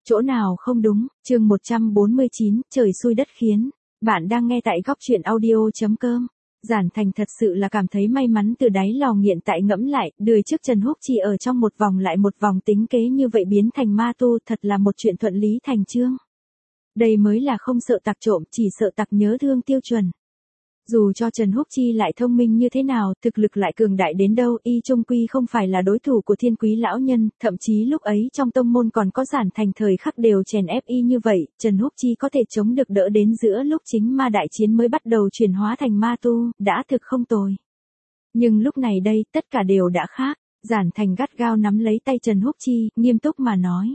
Chỗ nào không đúng, chương 149, trời xui đất khiến. Bạn đang nghe tại góc chuyện audio.com. Giản Thành thật sự là cảm thấy may mắn từ đáy lòng, hiện tại ngẫm lại, đời trước Trần Húc Chi ở trong một vòng lại một vòng tính kế như vậy biến thành ma tu, thật là một chuyện thuận lý thành chương. Đây mới là không sợ tặc trộm, chỉ sợ tặc nhớ thương tiêu chuẩn. Dù cho Trần Húc Chi lại thông minh như thế nào, thực lực lại cường đại đến đâu, y chung quy không phải là đối thủ của Thiên Quý lão nhân, thậm chí lúc ấy trong tông môn còn có Giản Thành thời khắc đều chèn ép y như vậy, Trần Húc Chi có thể chống được đỡ đến giữa lúc chính ma đại chiến mới bắt đầu chuyển hóa thành ma tu, đã thực không tồi. Nhưng lúc này đây, tất cả đều đã khác, Giản Thành gắt gao nắm lấy tay Trần Húc Chi, nghiêm túc mà nói.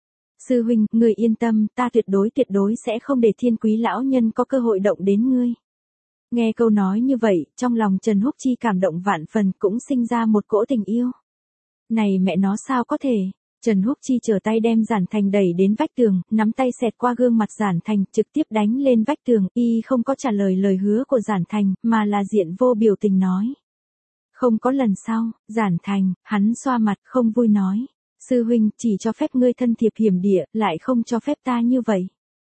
Sư huynh, người yên tâm, ta tuyệt đối sẽ không để Thiên Quý lão nhân có cơ hội động đến ngươi. Nghe câu nói như vậy, trong lòng Trần Húc Chi cảm động vạn phần, cũng sinh ra một cỗ tình yêu. Này mẹ nó sao có thể? Trần Húc Chi trở tay đem Giản Thành đẩy đến vách tường, nắm tay xẹt qua gương mặt Giản Thành, trực tiếp đánh lên vách tường, y không có trả lời lời hứa của Giản Thành, mà là diện vô biểu tình nói. Không có lần sau, Giản Thành, hắn xoa mặt không vui nói. Sư huynh, chỉ cho phép ngươi thân thiệp hiểm địa, lại không cho phép ta như vậy.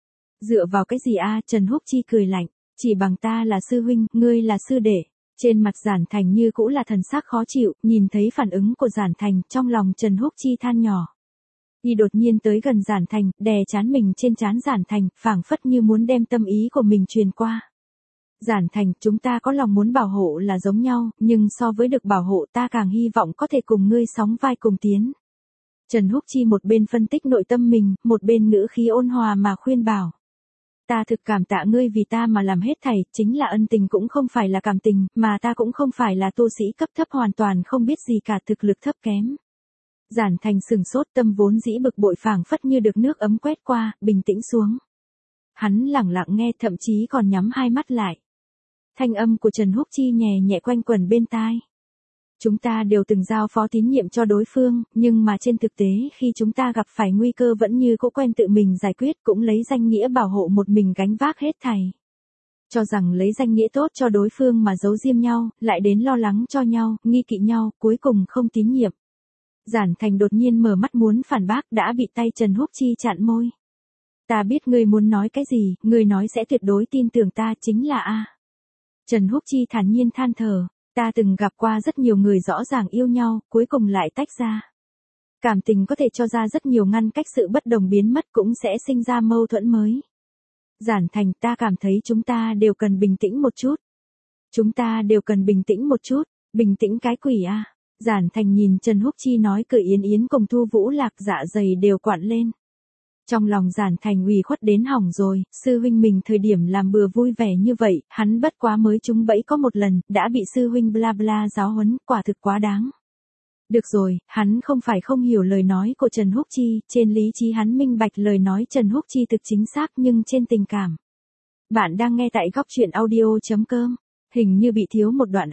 Dựa vào cái gì a? Trần Húc Chi cười lạnh. Chỉ bằng ta là sư huynh, ngươi là sư đệ. Trên mặt Giản Thành như cũ là thần sắc khó chịu, nhìn thấy phản ứng của Giản Thành, trong lòng Trần Húc Chi than nhỏ. Y đột nhiên tới gần Giản Thành, đè trán mình trên trán Giản Thành, phảng phất như muốn đem tâm ý của mình truyền qua. Giản Thành, chúng ta có lòng muốn bảo hộ là giống nhau, nhưng so với được bảo hộ ta càng hy vọng có thể cùng ngươi sóng vai cùng tiến. Trần Húc Chi một bên phân tích nội tâm mình, một bên ngữ khí ôn hòa mà khuyên bảo. Ta thực cảm tạ ngươi vì ta mà làm hết thảy, chính là ân tình cũng không phải là cảm tình, mà ta cũng không phải là tu sĩ cấp thấp hoàn toàn không biết gì cả, thực lực thấp kém. Giản Thành sừng sốt, tâm vốn dĩ bực bội phảng phất như được nước ấm quét qua, bình tĩnh xuống. Hắn lẳng lặng nghe, thậm chí còn nhắm hai mắt lại. Thanh âm của Trần Húc Chi nhẹ nhẹ quanh quẩn bên tai. Chúng ta đều từng giao phó tín nhiệm cho đối phương, nhưng mà trên thực tế khi chúng ta gặp phải nguy cơ vẫn như cũ quen tự mình giải quyết, cũng lấy danh nghĩa bảo hộ một mình gánh vác hết thảy. Cho rằng lấy danh nghĩa tốt cho đối phương mà giấu diêm nhau, lại đến lo lắng cho nhau, nghi kỵ nhau, cuối cùng không tín nhiệm. Giản Thành đột nhiên mở mắt muốn phản bác, đã bị tay Trần Húc Chi chặn môi. Ta biết ngươi muốn nói cái gì, ngươi nói sẽ tuyệt đối tin tưởng ta chính là A. Trần Húc Chi thản nhiên than thở. Ta từng gặp qua rất nhiều người rõ ràng yêu nhau, cuối cùng lại tách ra. Cảm tình có thể cho ra rất nhiều ngăn cách, sự bất đồng biến mất cũng sẽ sinh ra mâu thuẫn mới. Giản Thành, ta cảm thấy chúng ta đều cần bình tĩnh một chút. Chúng ta đều cần bình tĩnh một chút, bình tĩnh cái quỷ a. Giản Thành nhìn Trần Húc Chi nói cười yến yến cùng Thu Vũ Lạc, dạ dày đều quặn lên. Trong lòng Giản Thành ủy khuất đến hỏng rồi, sư huynh mình thời điểm làm bừa vui vẻ như vậy, hắn bất quá mới trúng bẫy có một lần, đã bị sư huynh bla bla giáo huấn, quả thực quá đáng. Được rồi, hắn không phải không hiểu lời nói của Trần Húc Chi, trên lý trí hắn minh bạch lời nói Trần Húc Chi thực chính xác, nhưng trên tình cảm. Bạn đang nghe tại góc chuyện audio.com. Hình như bị thiếu một đoạn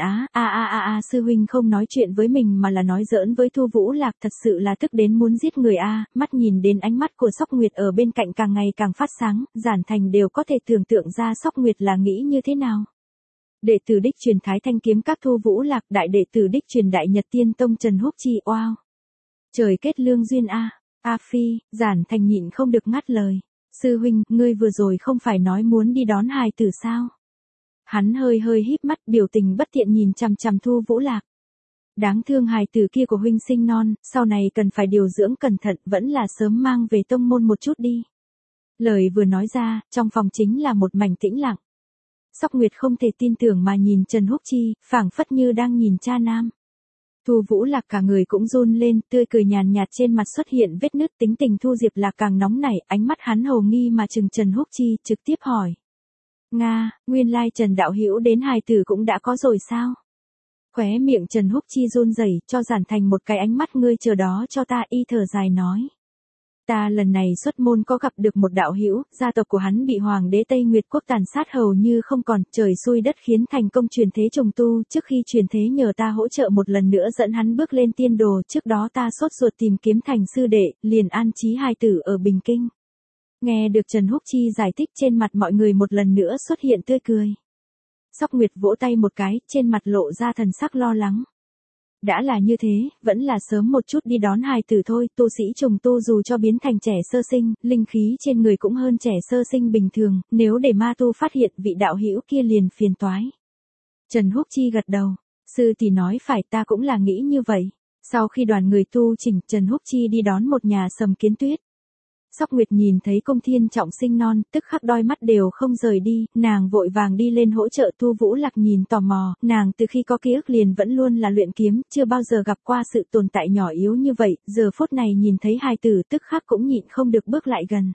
sư huynh không nói chuyện với mình mà là nói giỡn với Thu Vũ Lạc, thật sự là tức đến muốn giết người mắt nhìn đến ánh mắt của Sóc Nguyệt ở bên cạnh càng ngày càng phát sáng, Giản Thành đều có thể tưởng tượng ra Sóc Nguyệt là nghĩ như thế nào. Đệ tử đích truyền Thái Thanh kiếm các Thu Vũ Lạc, đại đệ tử đích truyền Đại Nhật Tiên Tông Trần Húc Chi, wow. Trời kết lương duyên Phi, Giản Thành nhịn không được ngắt lời. Sư huynh, ngươi vừa rồi không phải nói muốn đi đón hài tử sao? Hắn hơi híp mắt, biểu tình bất thiện nhìn chằm chằm Thu Vũ Lạc. Đáng thương hài tử kia của huynh sinh non, sau này cần phải điều dưỡng cẩn thận, vẫn là sớm mang về tông môn một chút đi. Lời vừa nói ra, trong phòng chính là một mảnh tĩnh lặng. Sóc Nguyệt không thể tin tưởng mà nhìn Trần Húc Chi, phảng phất như đang nhìn cha nam. Thu Vũ Lạc cả người cũng run lên, tươi cười nhàn nhạt trên mặt xuất hiện vết nứt, tính tình Thu Diệp Lạc càng nóng nảy, ánh mắt hắn hồ nghi mà chừng Trần Húc Chi, trực tiếp hỏi. Nga, nguyên lai Trần đạo hữu đến hài tử cũng đã có rồi sao? Khóe miệng Trần Húc Chi run rẩy, cho Giản Thành một cái ánh mắt, ngươi chờ đó cho ta, y thở dài nói. Ta lần này xuất môn có gặp được một đạo hữu, gia tộc của hắn bị hoàng đế Tây Nguyệt quốc tàn sát hầu như không còn, trời xui đất khiến thành công truyền thế trùng tu, trước khi truyền thế nhờ ta hỗ trợ một lần nữa dẫn hắn bước lên tiên đồ, trước đó ta sốt ruột tìm kiếm thành sư đệ, liền an trí hài tử ở Bình Kinh. Nghe được Trần Húc Chi giải thích, trên mặt mọi người một lần nữa xuất hiện tươi cười. Sóc Nguyệt vỗ tay một cái, trên mặt lộ ra thần sắc lo lắng. Đã là như thế, vẫn là sớm một chút đi đón hài tử thôi, tu sĩ trùng tu dù cho biến thành trẻ sơ sinh, linh khí trên người cũng hơn trẻ sơ sinh bình thường, nếu để ma tu phát hiện vị đạo hữu kia liền phiền toái. Trần Húc Chi gật đầu, sư tỷ nói phải, ta cũng là nghĩ như vậy. Sau khi đoàn người tu chỉnh, Trần Húc Chi đi đón một nhà Sầm Kiến Tuyết. Sóc Nguyệt nhìn thấy Công Thiên Trọng sinh non, tức khắc đôi mắt đều không rời đi, nàng vội vàng đi lên hỗ trợ Thu Vũ Lạc nhìn tò mò, nàng từ khi có ký ức liền vẫn luôn là luyện kiếm, chưa bao giờ gặp qua sự tồn tại nhỏ yếu như vậy, giờ phút này nhìn thấy hài tử tức khắc cũng nhịn không được bước lại gần.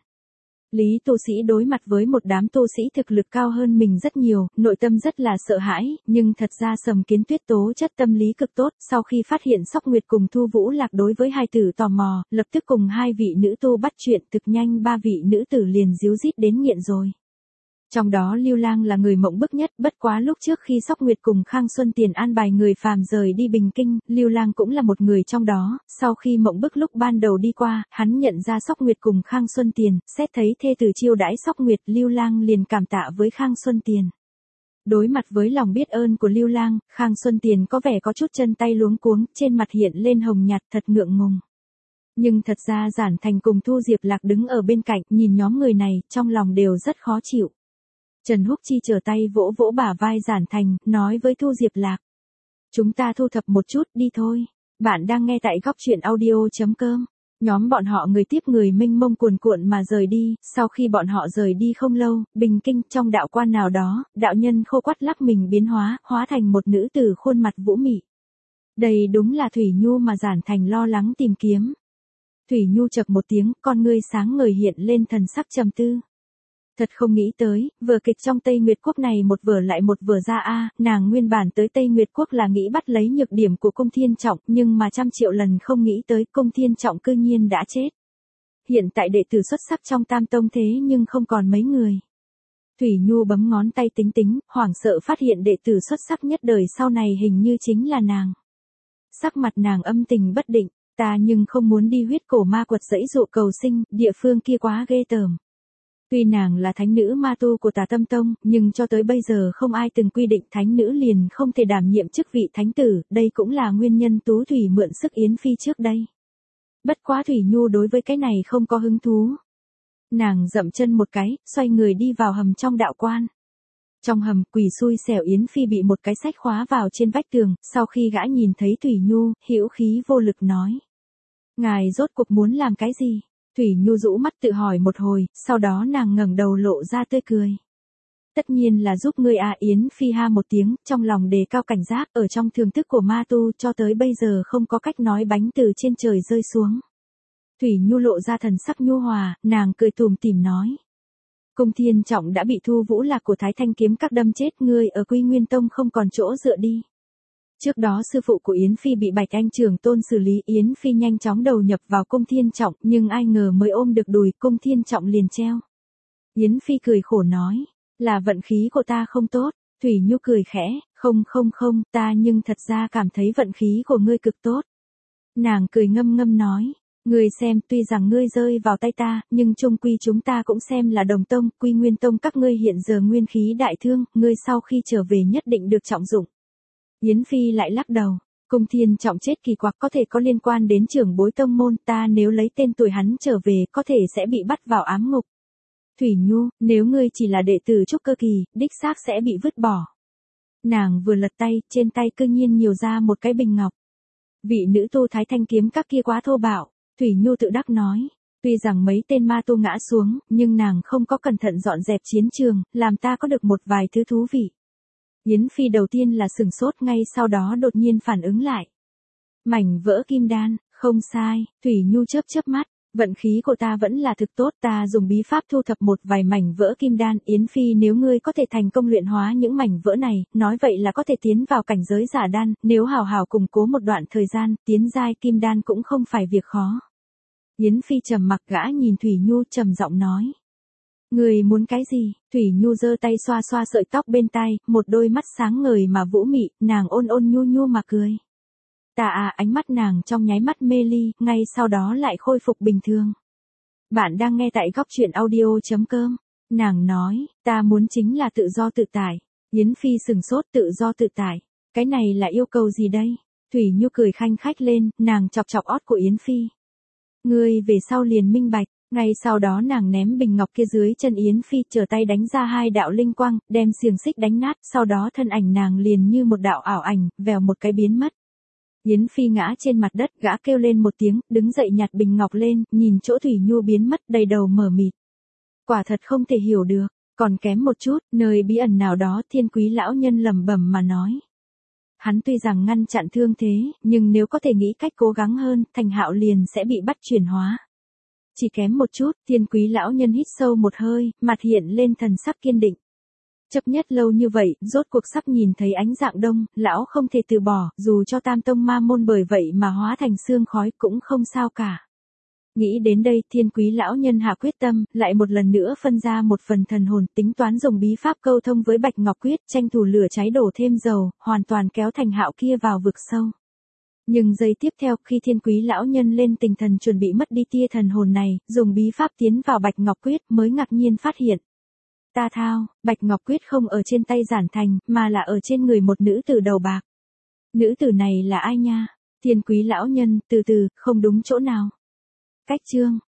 Lý tu sĩ đối mặt với một đám tu sĩ thực lực cao hơn mình rất nhiều, nội tâm rất là sợ hãi, nhưng thật ra Sầm Kiến Tuyết tố chất tâm lý cực tốt, sau khi phát hiện Sóc Nguyệt cùng Thu Vũ Lạc đối với hai tử tò mò, lập tức cùng hai vị nữ tu bắt chuyện, thực nhanh ba vị nữ tử liền díu dít đến nghiện rồi. Trong đó Lưu Lang là người mộng bức nhất, bất quá lúc trước khi Sóc Nguyệt cùng Khang Xuân Tiền an bài người phàm rời đi Bình Kinh, Lưu Lang cũng là một người trong đó, sau khi mộng bức lúc ban đầu đi qua, hắn nhận ra Sóc Nguyệt cùng Khang Xuân Tiền, xét thấy thê tử chiêu đãi Sóc Nguyệt, Lưu Lang liền cảm tạ với Khang Xuân Tiền. Đối mặt với lòng biết ơn của Lưu Lang, Khang Xuân Tiền có vẻ có chút chân tay luống cuống, trên mặt hiện lên hồng nhạt thật ngượng ngùng. Nhưng thật ra Giản Thành cùng Thu Diệp Lạc đứng ở bên cạnh, nhìn nhóm người này, trong lòng đều rất khó chịu. Trần Húc Chi trở tay vỗ vỗ bả vai Giản Thành, nói với Thu Diệp Lạc. Chúng ta thu thập một chút đi thôi. Bạn đang nghe tại góc truyện audio.com. Nhóm bọn họ người tiếp người mênh mông cuồn cuộn mà rời đi, sau khi bọn họ rời đi không lâu, Bình Kinh trong đạo quan nào đó, đạo nhân khô quắt lắc mình biến hóa thành một nữ tử khuôn mặt vũ mị. Đây đúng là Thủy Nhu mà Giản Thành lo lắng tìm kiếm. Thủy Nhu chậc một tiếng, con ngươi sáng ngời hiện lên thần sắc trầm tư. Thật không nghĩ tới, vở kịch trong Tây Nguyệt Quốc này một vở lại một vở ra a, nàng nguyên bản tới Tây Nguyệt Quốc là nghĩ bắt lấy nhược điểm của Công Thiên Trọng, nhưng mà trăm triệu lần không nghĩ tới Công Thiên Trọng cư nhiên đã chết. Hiện tại đệ tử xuất sắc trong Tam Tông thế nhưng không còn mấy người. Thủy Nhu bấm ngón tay tính tính, hoảng sợ phát hiện đệ tử xuất sắc nhất đời sau này hình như chính là nàng. Sắc mặt nàng âm tình bất định, ta nhưng không muốn đi huyết cổ ma quật dãy dụ cầu sinh, địa phương kia quá ghê tởm. Tuy nàng là thánh nữ ma tu của Tà Tâm Tông, nhưng cho tới bây giờ không ai từng quy định thánh nữ liền không thể đảm nhiệm chức vị thánh tử, đây cũng là nguyên nhân Tú Thủy mượn sức Yến Phi trước đây. Bất quá Thủy Nhu đối với cái này không có hứng thú. Nàng dậm chân một cái, xoay người đi vào hầm trong đạo quan. Trong hầm, quỷ xui xẻo Yến Phi bị một cái sách khóa vào trên vách tường, sau khi gã nhìn thấy Thủy Nhu, hữu khí vô lực nói. Ngài rốt cuộc muốn làm cái gì? Thủy Nhu rũ mắt tự hỏi một hồi, sau đó nàng ngẩng đầu lộ ra tươi cười. Tất nhiên là giúp ngươi à, Yến Phi ha một tiếng, trong lòng đề cao cảnh giác, ở trong thường thức của ma tu cho tới bây giờ không có cách nói bánh từ trên trời rơi xuống. Thủy Nhu lộ ra thần sắc nhu hòa, nàng cười tủm tỉm nói. Công Thiên Trọng đã bị Thu Vũ Lạc của Thái Thanh kiếm các đâm chết, ngươi ở Quy Nguyên Tông không còn chỗ dựa đi. Trước đó sư phụ của Yến Phi bị Bạch Anh Trường Tôn xử lý, Yến Phi nhanh chóng đầu nhập vào Công Thiên Trọng, nhưng ai ngờ mới ôm được đùi, Công Thiên Trọng liền treo. Yến Phi cười khổ nói, là vận khí của ta không tốt. Thủy Nhu cười khẽ, không, ta nhưng thật ra cảm thấy vận khí của ngươi cực tốt. Nàng cười ngâm ngâm nói, ngươi xem, tuy rằng ngươi rơi vào tay ta, nhưng chung quy chúng ta cũng xem là đồng tông, Quy Nguyên Tông các ngươi hiện giờ nguyên khí đại thương, ngươi sau khi trở về nhất định được trọng dụng. Yến Phi lại lắc đầu, Công Thiên Trọng chết kỳ quặc có thể có liên quan đến trưởng bối tông môn, ta nếu lấy tên tuổi hắn trở về có thể sẽ bị bắt vào ám ngục. Thủy Nhu, nếu ngươi chỉ là đệ tử trúc cơ kỳ, đích xác sẽ bị vứt bỏ. Nàng vừa lật tay, trên tay cư nhiên nhiều ra một cái bình ngọc. Vị nữ tu Thái Thanh kiếm các kia quá thô bạo, Thủy Nhu tự đắc nói. Tuy rằng mấy tên ma tu ngã xuống, nhưng nàng không có cẩn thận dọn dẹp chiến trường, làm ta có được một vài thứ thú vị. Yến Phi đầu tiên là sừng sốt, ngay sau đó đột nhiên phản ứng lại. Mảnh vỡ kim đan, không sai, Thủy Nhu chớp mắt, vận khí của ta vẫn là thực tốt, ta dùng bí pháp thu thập một vài mảnh vỡ kim đan, Yến Phi nếu ngươi có thể thành công luyện hóa những mảnh vỡ này, nói vậy là có thể tiến vào cảnh giới giả đan, nếu hào hào củng cố một đoạn thời gian, tiến giai kim đan cũng không phải việc khó. Yến Phi trầm mặc, gã nhìn Thủy Nhu trầm giọng nói. Người muốn cái gì? Thủy Nhu giơ tay xoa xoa sợi tóc bên tai, một đôi mắt sáng ngời mà vũ mị, nàng ôn nhu nhu mà cười. Ánh mắt nàng trong nháy mắt mê ly, ngay sau đó lại khôi phục bình thường. Bạn đang nghe tại góc truyện audio.com. Nàng nói, ta muốn chính là tự do tự tại. Yến Phi sừng sốt, tự do tự tại. Cái này là yêu cầu gì đây? Thủy Nhu cười khanh khách lên, nàng chọc chọc ót của Yến Phi. Ngươi về sau liền minh bạch, ngay sau đó nàng ném bình ngọc kia dưới chân Yến Phi, trở tay đánh ra 2 đạo linh quang, đem xiềng xích đánh nát, sau đó thân ảnh nàng liền như một đạo ảo ảnh, vèo một cái biến mất. Yến Phi ngã trên mặt đất, gã kêu lên một tiếng, đứng dậy nhặt bình ngọc lên, nhìn chỗ Thủy Nhu biến mất, đầy đầu mở mịt. Quả thật không thể hiểu được, còn kém một chút, nơi bí ẩn nào đó Thiên Quý lão nhân lẩm bẩm mà nói. Hắn tuy rằng ngăn chặn thương thế, nhưng nếu có thể nghĩ cách cố gắng hơn, Thành Hạo liền sẽ bị bắt chuyển hóa. Chỉ kém một chút, Thiên Quý lão nhân hít sâu một hơi, mặt hiện lên thần sắc kiên định. Chấp nhất lâu như vậy, rốt cuộc sắp nhìn thấy ánh dạng đông, lão không thể từ bỏ, dù cho Tam Tông Ma môn bởi vậy mà hóa thành sương khói cũng không sao cả. Nghĩ đến đây, Thiên Quý lão nhân hạ quyết tâm, lại một lần nữa phân ra một phần thần hồn, tính toán dùng bí pháp câu thông với Bạch Ngọc Quyết, tranh thủ lửa cháy đổ thêm dầu, hoàn toàn kéo Thành Hạo kia vào vực sâu. Nhưng giây tiếp theo, khi Thiên Quý lão nhân lên tinh thần chuẩn bị mất đi tia thần hồn này, dùng bí pháp tiến vào Bạch Ngọc Quyết, mới ngạc nhiên phát hiện. Ta thao, Bạch Ngọc Quyết không ở trên tay Giản Thành, mà là ở trên người một nữ tử đầu bạc. Nữ tử này là ai nha? Thiên Quý lão nhân, từ từ, không đúng chỗ nào. Cách chương